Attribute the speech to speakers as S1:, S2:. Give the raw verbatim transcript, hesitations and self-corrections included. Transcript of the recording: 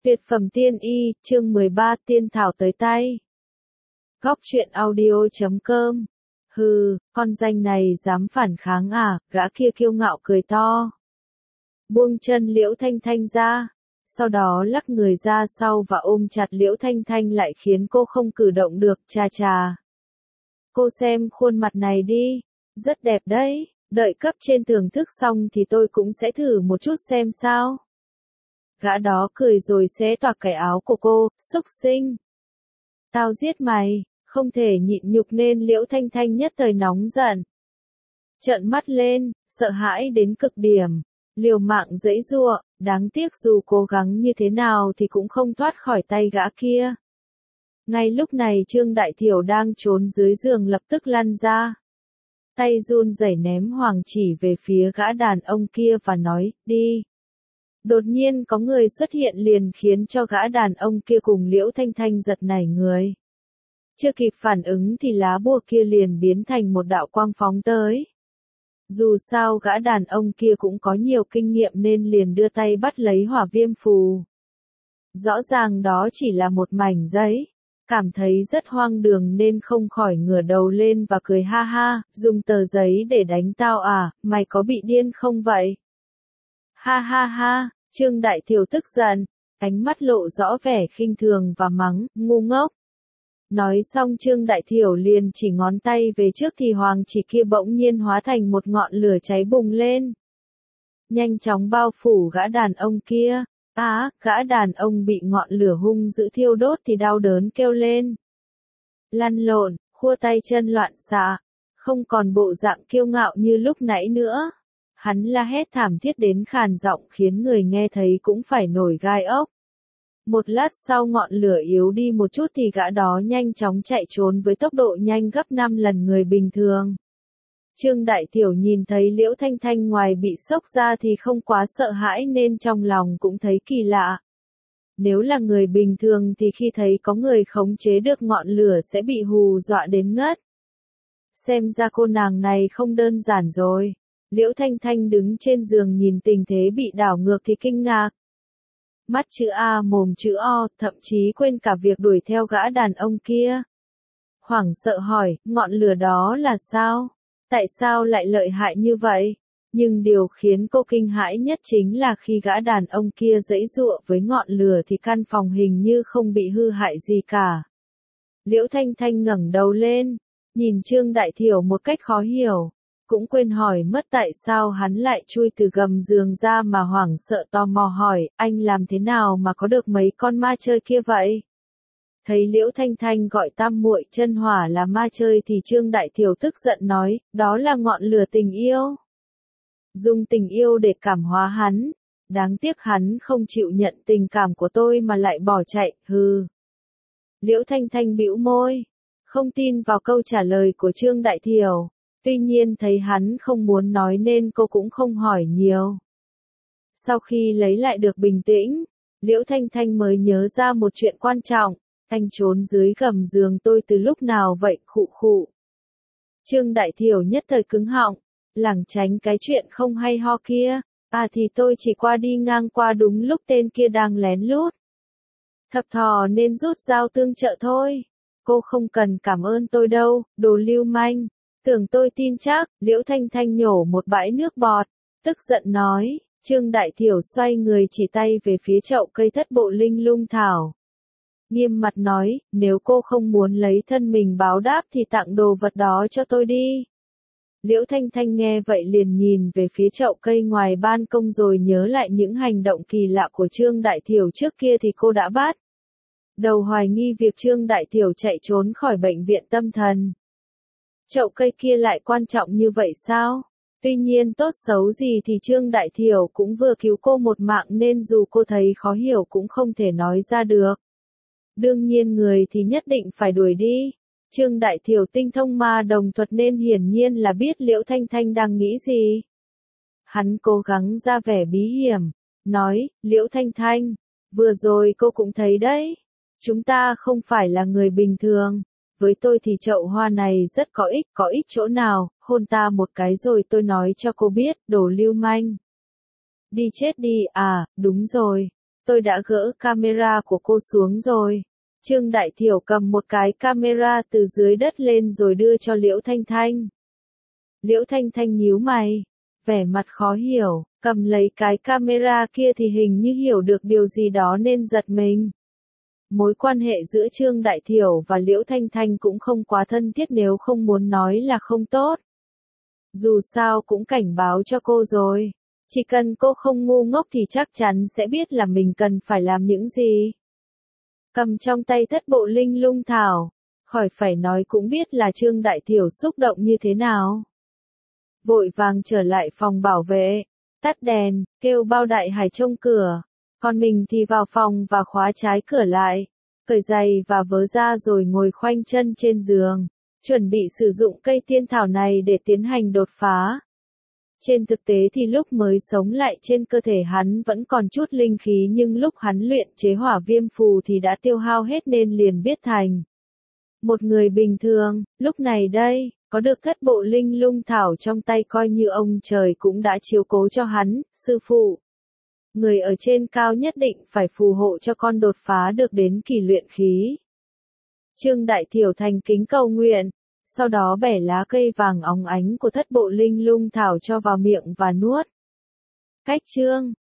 S1: Tuyệt phẩm tiên y, chương mười ba tiên thảo tới tay. Góc truyện audio chấm com. Hừ, con danh này dám phản kháng à, gã kia kiêu ngạo cười to. Buông chân Liễu Thanh Thanh ra, sau đó lắc người ra sau và ôm chặt Liễu Thanh Thanh lại khiến cô không cử động được, chà chà. Cô xem khuôn mặt này đi, rất đẹp đấy, đợi cấp trên thưởng thức xong thì tôi cũng sẽ thử một chút xem sao. Gã đó cười rồi xé toạc cái áo của cô, xúc sinh. Tao giết mày, không thể nhịn nhục nên Liễu Thanh Thanh nhất thời nóng giận. Trợn mắt lên, sợ hãi đến cực điểm, liều mạng giãy giụa, đáng tiếc dù cố gắng như thế nào thì cũng không thoát khỏi tay gã kia. Ngay lúc này Trương Đại Thiểu đang trốn dưới giường lập tức lăn ra. Tay run rẩy ném hoàng chỉ về phía gã đàn ông kia và nói, đi. Đột nhiên có người xuất hiện liền khiến cho gã đàn ông kia cùng Liễu Thanh Thanh giật nảy người. Chưa kịp phản ứng thì lá bùa kia liền biến thành một đạo quang phóng tới. Dù sao gã đàn ông kia cũng có nhiều kinh nghiệm nên liền đưa tay bắt lấy hỏa viêm phù. Rõ ràng đó chỉ là một mảnh giấy. Cảm thấy rất hoang đường nên không khỏi ngửa đầu lên và cười ha ha, dùng tờ giấy để đánh tao à, mày có bị điên không vậy? Ha ha ha, Trương Đại Thiểu tức giận, ánh mắt lộ rõ vẻ khinh thường và mắng, ngu ngốc. Nói xong Trương Đại Thiểu liền chỉ ngón tay về trước thì hoàng chỉ kia bỗng nhiên hóa thành một ngọn lửa cháy bùng lên. Nhanh chóng bao phủ gã đàn ông kia. Á, à, gã đàn ông bị ngọn lửa hung dữ thiêu đốt thì đau đớn kêu lên. Lăn lộn, khua tay chân loạn xạ, không còn bộ dạng kiêu ngạo như lúc nãy nữa. Hắn la hét thảm thiết đến khàn giọng khiến người nghe thấy cũng phải nổi gai ốc. Một lát sau ngọn lửa yếu đi một chút thì gã đó nhanh chóng chạy trốn với tốc độ nhanh gấp năm lần người bình thường. Trương Đại Thiểu nhìn thấy Liễu Thanh Thanh ngoài bị sốc ra thì không quá sợ hãi nên trong lòng cũng thấy kỳ lạ. Nếu là người bình thường thì khi thấy có người khống chế được ngọn lửa sẽ bị hù dọa đến ngất. Xem ra cô nàng này không đơn giản rồi. Liễu Thanh Thanh đứng trên giường nhìn tình thế bị đảo ngược thì kinh ngạc. Mắt chữ A mồm chữ O, thậm chí quên cả việc đuổi theo gã đàn ông kia. Hoảng sợ hỏi, ngọn lửa đó là sao? Tại sao lại lợi hại như vậy? Nhưng điều khiến cô kinh hãi nhất chính là khi gã đàn ông kia giãy giụa với ngọn lửa thì căn phòng hình như không bị hư hại gì cả. Liễu Thanh Thanh ngẩng đầu lên, nhìn Trương Đại Thiểu một cách khó hiểu, cũng quên hỏi mất tại sao hắn lại chui từ gầm giường ra mà hoảng sợ tò mò hỏi, anh làm thế nào mà có được mấy con ma chơi kia vậy? Thấy Liễu Thanh Thanh gọi tam muội chân hỏa là ma chơi thì Trương Đại Thiểu tức giận nói, đó là ngọn lửa tình yêu. Dùng tình yêu để cảm hóa hắn, đáng tiếc hắn không chịu nhận tình cảm của tôi mà lại bỏ chạy, hừ. Liễu Thanh Thanh bĩu môi, không tin vào câu trả lời của Trương Đại Thiểu, tuy nhiên thấy hắn không muốn nói nên cô cũng không hỏi nhiều. Sau khi lấy lại được bình tĩnh, Liễu Thanh Thanh mới nhớ ra một chuyện quan trọng. Anh trốn dưới gầm giường tôi từ lúc nào vậy, khụ khụ. Trương Đại Thiểu nhất thời cứng họng, lảng tránh cái chuyện không hay ho kia, à thì tôi chỉ qua đi ngang qua đúng lúc tên kia đang lén lút. Thập thò nên rút dao tương trợ thôi, cô không cần cảm ơn tôi đâu, đồ lưu manh, tưởng tôi tin chắc, Liễu Thanh Thanh nhổ một bãi nước bọt, tức giận nói, Trương Đại Thiểu xoay người chỉ tay về phía chậu cây thất bộ linh lung thảo. Nghiêm mặt nói, nếu cô không muốn lấy thân mình báo đáp thì tặng đồ vật đó cho tôi đi. Liễu Thanh Thanh nghe vậy liền nhìn về phía chậu cây ngoài ban công rồi nhớ lại những hành động kỳ lạ của Trương Đại Thiểu trước kia thì cô đã bắt đầu hoài nghi việc Trương Đại Thiểu chạy trốn khỏi bệnh viện tâm thần. Chậu cây kia lại quan trọng như vậy sao? Tuy nhiên tốt xấu gì thì Trương Đại Thiểu cũng vừa cứu cô một mạng nên dù cô thấy khó hiểu cũng không thể nói ra được. Đương nhiên người thì nhất định phải đuổi đi. Trương Đại Thiểu tinh thông ma đồng thuật nên hiển nhiên là biết Liễu Thanh Thanh đang nghĩ gì. Hắn cố gắng ra vẻ bí hiểm, nói, Liễu Thanh Thanh, vừa rồi cô cũng thấy đấy. Chúng ta không phải là người bình thường. Với tôi thì chậu hoa này rất có ích, có ích chỗ nào, hôn ta một cái rồi tôi nói cho cô biết, đồ lưu manh. Đi chết đi, à, đúng rồi. Tôi đã gỡ camera của cô xuống rồi. Trương Đại Thiểu cầm một cái camera từ dưới đất lên rồi đưa cho Liễu Thanh Thanh. Liễu Thanh Thanh nhíu mày, vẻ mặt khó hiểu, cầm lấy cái camera kia thì hình như hiểu được điều gì đó nên giật mình. Mối quan hệ giữa Trương Đại Thiểu và Liễu Thanh Thanh cũng không quá thân thiết, nếu không muốn nói là không tốt. Dù sao cũng cảnh báo cho cô rồi. Chỉ cần cô không ngu ngốc thì chắc chắn sẽ biết là mình cần phải làm những gì. Cầm trong tay thất bộ linh lung thảo, khỏi phải nói cũng biết là Trương Đại Thiểu xúc động như thế nào. Vội vàng trở lại phòng bảo vệ, tắt đèn, kêu Bao Đại Hải trông cửa, còn mình thì vào phòng và khóa trái cửa lại, cởi giày và vớ ra rồi ngồi khoanh chân trên giường, chuẩn bị sử dụng cây tiên thảo này để tiến hành đột phá. Trên thực tế thì lúc mới sống lại trên cơ thể hắn vẫn còn chút linh khí, nhưng lúc hắn luyện chế hỏa viêm phù thì đã tiêu hao hết nên liền biết thành một người bình thường. Lúc này đây, có được thất bộ linh lung thảo trong tay coi như ông trời cũng đã chiếu cố cho hắn. Sư phụ, người ở trên cao nhất định phải phù hộ cho con đột phá được đến kỳ luyện khí. Trương Đại Thiểu thành kính cầu nguyện. Sau đó bẻ lá cây vàng óng ánh của thất bộ linh lung thảo cho vào miệng và nuốt. Cách chương